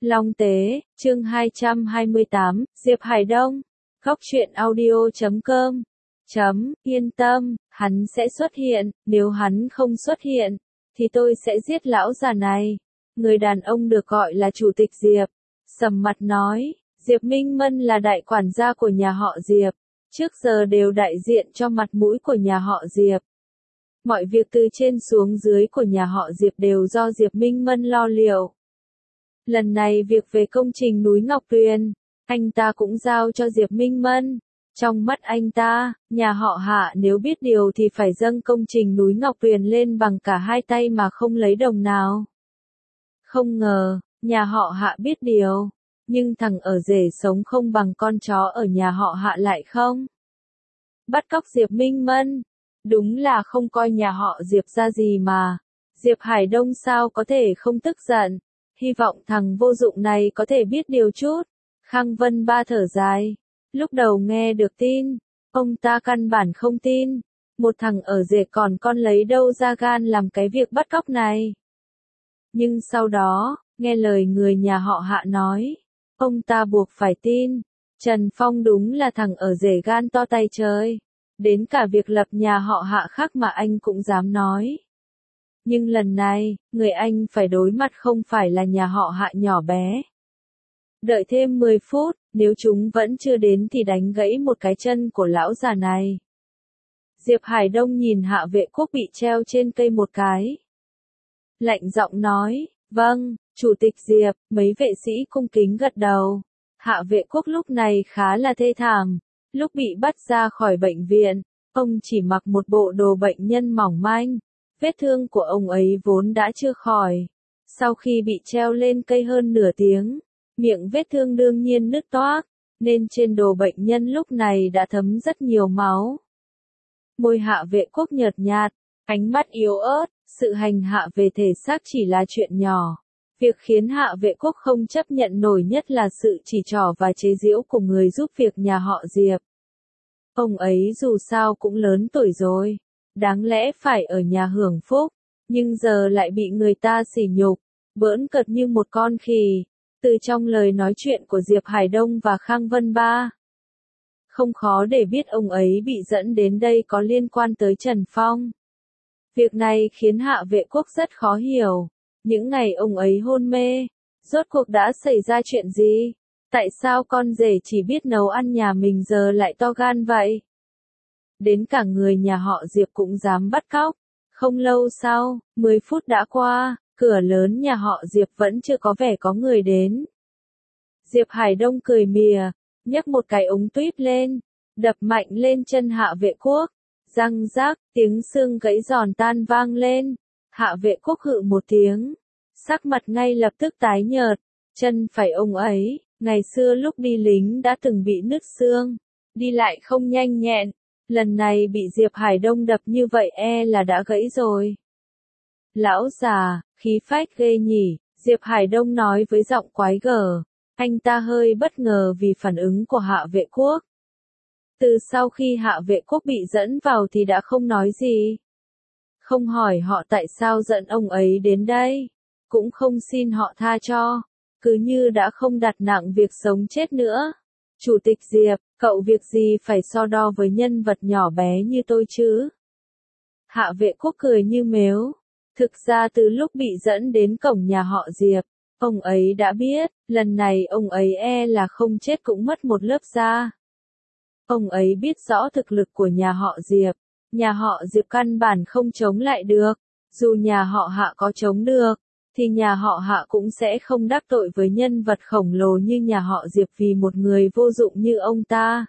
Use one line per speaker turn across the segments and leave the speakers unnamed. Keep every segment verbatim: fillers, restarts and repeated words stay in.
Long Tế, chương hai trăm hai mươi tám, Diệp Hải Đông, Góc truyện audio chấm com. Chấm, yên tâm, hắn sẽ xuất hiện, nếu hắn không xuất hiện, thì tôi sẽ giết lão già này. Người đàn ông được gọi là Chủ tịch Diệp, sầm mặt nói, Diệp Minh Mân là đại quản gia của nhà họ Diệp, trước giờ đều đại diện cho mặt mũi của nhà họ Diệp. Mọi việc từ trên xuống dưới của nhà họ Diệp đều do Diệp Minh Mân lo liệu. Lần này việc về công trình núi Ngọc Tuyền, anh ta cũng giao cho Diệp Minh Mân. Trong mắt anh ta, nhà họ Hạ nếu biết điều thì phải dâng công trình núi Ngọc Tuyền lên bằng cả hai tay mà không lấy đồng nào. Không ngờ, nhà họ Hạ biết điều, nhưng thằng ở rể sống không bằng con chó ở nhà họ Hạ lại không. Bắt cóc Diệp Minh Mân, đúng là không coi nhà họ Diệp ra gì mà. Diệp Hải Đông sao có thể không tức giận, hy vọng thằng vô dụng này có thể biết điều chút. Khang Vân Ba thở dài. Lúc đầu nghe được tin, ông ta căn bản không tin, một thằng ở rể còn con lấy đâu ra gan làm cái việc bắt cóc này. Nhưng sau đó, nghe lời người nhà họ Hạ nói, ông ta buộc phải tin, Trần Phong đúng là thằng ở rể gan to tay trời, đến cả việc lập nhà họ Hạ khác mà anh cũng dám nói. Nhưng lần này, người anh phải đối mặt không phải là nhà họ Hạ nhỏ bé. Đợi thêm mười phút, nếu chúng vẫn chưa đến thì đánh gãy một cái chân của lão già này. Diệp Hải Đông nhìn Hạ Vệ Quốc bị treo trên cây một cái. Lạnh giọng nói, vâng, Chủ tịch Diệp, mấy vệ sĩ cung kính gật đầu. Hạ Vệ Quốc lúc này khá là thê thảm. Lúc bị bắt ra khỏi bệnh viện, ông chỉ mặc một bộ đồ bệnh nhân mỏng manh. Vết thương của ông ấy vốn đã chưa khỏi. Sau khi bị treo lên cây hơn nửa tiếng, miệng vết thương đương nhiên nứt toác, nên trên đồ bệnh nhân lúc này đã thấm rất nhiều máu. Môi Hạ Vệ Quốc nhợt nhạt, ánh mắt yếu ớt, sự hành hạ về thể xác chỉ là chuyện nhỏ. Việc khiến Hạ Vệ Quốc không chấp nhận nổi nhất là sự chỉ trỏ và chế giễu của người giúp việc nhà họ Diệp. Ông ấy dù sao cũng lớn tuổi rồi, đáng lẽ phải ở nhà hưởng phúc, nhưng giờ lại bị người ta sỉ nhục, bỡn cợt như một con khỉ. Từ trong lời nói chuyện của Diệp Hải Đông và Khang Vân Ba, không khó để biết ông ấy bị dẫn đến đây có liên quan tới Trần Phong. Việc này khiến Hạ Vệ Quốc rất khó hiểu. Những ngày ông ấy hôn mê, rốt cuộc đã xảy ra chuyện gì? Tại sao con rể chỉ biết nấu ăn nhà mình giờ lại to gan vậy? Đến cả người nhà họ Diệp cũng dám bắt cóc. Không lâu sau, mười phút đã qua, cửa lớn nhà họ Diệp vẫn chưa có vẻ có người đến. Diệp Hải Đông cười mỉa, nhấc một cái ống tuyếp lên, đập mạnh lên chân Hạ Vệ Quốc. Răng rác, tiếng xương gãy giòn tan vang lên. Hạ Vệ Quốc hự một tiếng, sắc mặt ngay lập tức tái nhợt. Chân phải ông ấy, ngày xưa lúc đi lính đã từng bị nứt xương, đi lại không nhanh nhẹn. Lần này bị Diệp Hải Đông đập như vậy e là đã gãy rồi. Lão già, khí phách ghê nhỉ, Diệp Hải Đông nói với giọng quái gở. Anh ta hơi bất ngờ vì phản ứng của Hạ Vệ Quốc. Từ sau khi Hạ Vệ Quốc bị dẫn vào thì đã không nói gì. Không hỏi họ tại sao dẫn ông ấy đến đây. Cũng không xin họ tha cho. Cứ như đã không đặt nặng việc sống chết nữa. Chủ tịch Diệp, cậu việc gì phải so đo với nhân vật nhỏ bé như tôi chứ? Hạ Vệ Quốc cười như mếu. Thực ra từ lúc bị dẫn đến cổng nhà họ Diệp, ông ấy đã biết, lần này ông ấy e là không chết cũng mất một lớp da. Ông ấy biết rõ thực lực của nhà họ Diệp, nhà họ Diệp căn bản không chống lại được, dù nhà họ Hạ có chống được, thì nhà họ Hạ cũng sẽ không đắc tội với nhân vật khổng lồ như nhà họ Diệp vì một người vô dụng như ông ta.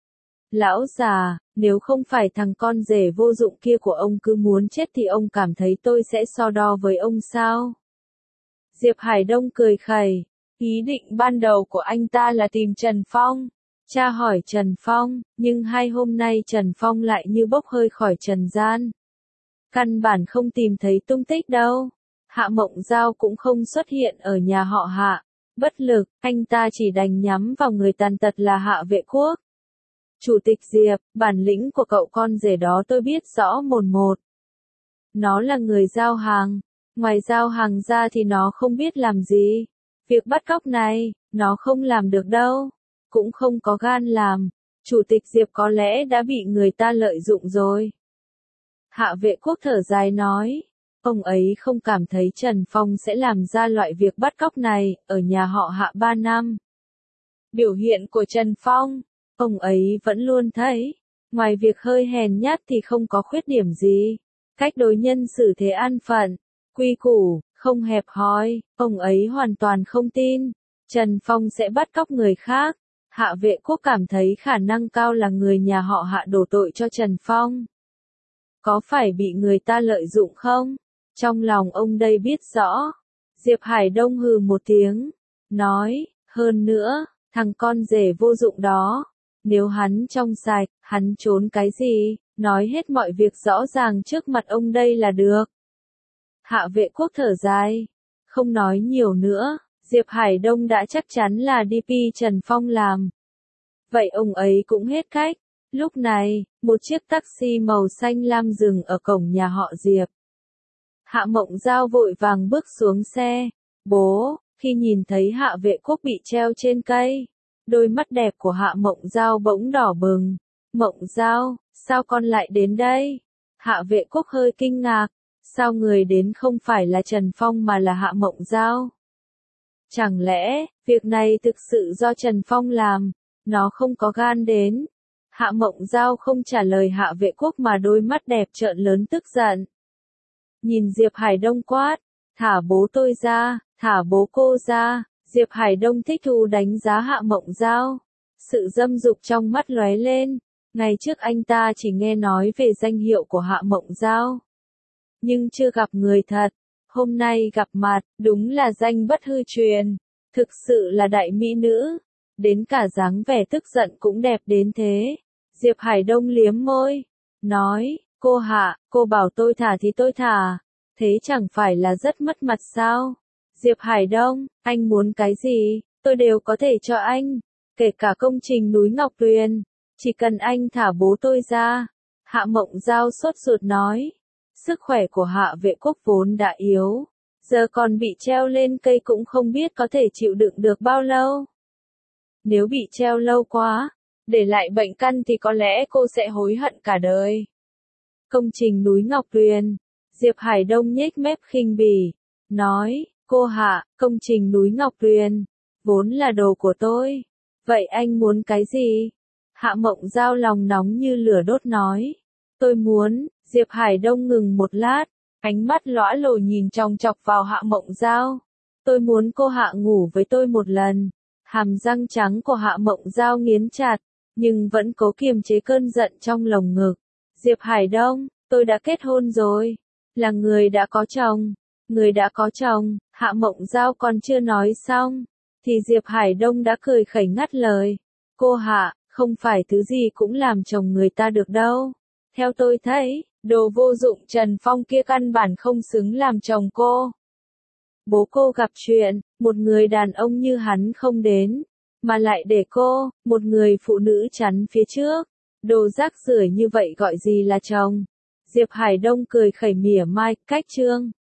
Lão già, nếu không phải thằng con rể vô dụng kia của ông cứ muốn chết thì ông cảm thấy tôi sẽ so đo với ông sao? Diệp Hải Đông cười khẩy, ý định ban đầu của anh ta là tìm Trần Phong, tra hỏi Trần Phong, nhưng hai hôm nay Trần Phong lại như bốc hơi khỏi trần gian. Căn bản không tìm thấy tung tích đâu. Hạ Mộng Giao cũng không xuất hiện ở nhà họ Hạ. Bất lực, anh ta chỉ đành nhắm vào người tàn tật là Hạ Vệ Quốc. Chủ tịch Diệp, bản lĩnh của cậu con rể đó tôi biết rõ mồn một. Nó là người giao hàng. Ngoài giao hàng ra thì nó không biết làm gì. Việc bắt cóc này, nó không làm được đâu. Cũng không có gan làm. Chủ tịch Diệp có lẽ đã bị người ta lợi dụng rồi. Hạ Vệ Quốc thở dài nói. Ông ấy không cảm thấy Trần Phong sẽ làm ra loại việc bắt cóc này, ở nhà họ Hạ ba năm. Biểu hiện của Trần Phong, ông ấy vẫn luôn thấy, ngoài việc hơi hèn nhát thì không có khuyết điểm gì. Cách đối nhân xử thế an phận, quy củ, không hẹp hòi, ông ấy hoàn toàn không tin. Trần Phong sẽ bắt cóc người khác. Hạ Vệ Quốc cảm thấy khả năng cao là người nhà họ Hạ đổ tội cho Trần Phong. Có phải bị người ta lợi dụng không? Trong lòng ông đây biết rõ. Diệp Hải Đông hừ một tiếng, nói, hơn nữa, thằng con rể vô dụng đó. Nếu hắn trong sạch, hắn trốn cái gì, nói hết mọi việc rõ ràng trước mặt ông đây là được. Hạ Vệ Quốc thở dài, không nói nhiều nữa, Diệp Hải Đông đã chắc chắn là đê pê Trần Phong làm. Vậy ông ấy cũng hết cách. Lúc này, một chiếc taxi màu xanh lam dừng ở cổng nhà họ Diệp. Hạ Mộng Giao vội vàng bước xuống xe. Bố, khi nhìn thấy Hạ Vệ Quốc bị treo trên cây, đôi mắt đẹp của Hạ Mộng Giao bỗng đỏ bừng. Mộng Giao, sao con lại đến đây? Hạ Vệ Quốc hơi kinh ngạc. Sao người đến không phải là Trần Phong mà là Hạ Mộng Giao? Chẳng lẽ, việc này thực sự do Trần Phong làm? Nó không có gan đến. Hạ Mộng Giao không trả lời Hạ Vệ Quốc mà đôi mắt đẹp trợn lớn tức giận. Nhìn Diệp Hải Đông quát, thả bố tôi ra, thả bố cô ra. Diệp Hải Đông thích thú đánh giá Hạ Mộng Giao. Sự dâm dục trong mắt lóe lên. Ngày trước anh ta chỉ nghe nói về danh hiệu của Hạ Mộng Giao, nhưng chưa gặp người thật. Hôm nay gặp mặt, đúng là danh bất hư truyền. Thực sự là đại mỹ nữ. Đến cả dáng vẻ tức giận cũng đẹp đến thế. Diệp Hải Đông liếm môi, nói, cô Hạ, cô bảo tôi thả thì tôi thả. Thế chẳng phải là rất mất mặt sao? Diệp Hải Đông, anh muốn cái gì, tôi đều có thể cho anh. Kể cả công trình núi Ngọc Tuyền. Chỉ cần anh thả bố tôi ra. Hạ Mộng Giao sốt ruột nói. Sức khỏe của Hạ Vệ Quốc vốn đã yếu. Giờ còn bị treo lên cây cũng không biết có thể chịu đựng được bao lâu. Nếu bị treo lâu quá, để lại bệnh căn thì có lẽ cô sẽ hối hận cả đời. Công trình núi Ngọc Tuyền. Diệp Hải Đông nhếch mép khinh bỉ, nói, cô Hạ, công trình núi Ngọc Tuyền, vốn là đồ của tôi. Vậy anh muốn cái gì? Hạ Mộng Giao lòng nóng như lửa đốt nói. Tôi muốn. Diệp Hải Đông ngừng một lát, ánh mắt lõa lồ nhìn chòng chọc vào Hạ Mộng Giao. Tôi muốn cô Hạ ngủ với tôi một lần. Hàm răng trắng của Hạ Mộng Giao nghiến chặt, nhưng vẫn cố kiềm chế cơn giận trong lồng ngực. Diệp Hải Đông, tôi đã kết hôn rồi. Là người đã có chồng. Người đã có chồng, Hạ Mộng Giao còn chưa nói xong, thì Diệp Hải Đông đã cười khẩy ngắt lời. Cô Hạ, không phải thứ gì cũng làm chồng người ta được đâu. Theo tôi thấy, đồ vô dụng Trần Phong kia căn bản không xứng làm chồng cô. Bố cô gặp chuyện, một người đàn ông như hắn không đến, mà lại để cô, một người phụ nữ chắn phía trước. Đồ rác rưởi như vậy gọi gì là chồng? Diệp Hải Đông cười khẩy mỉa mai, cách trương.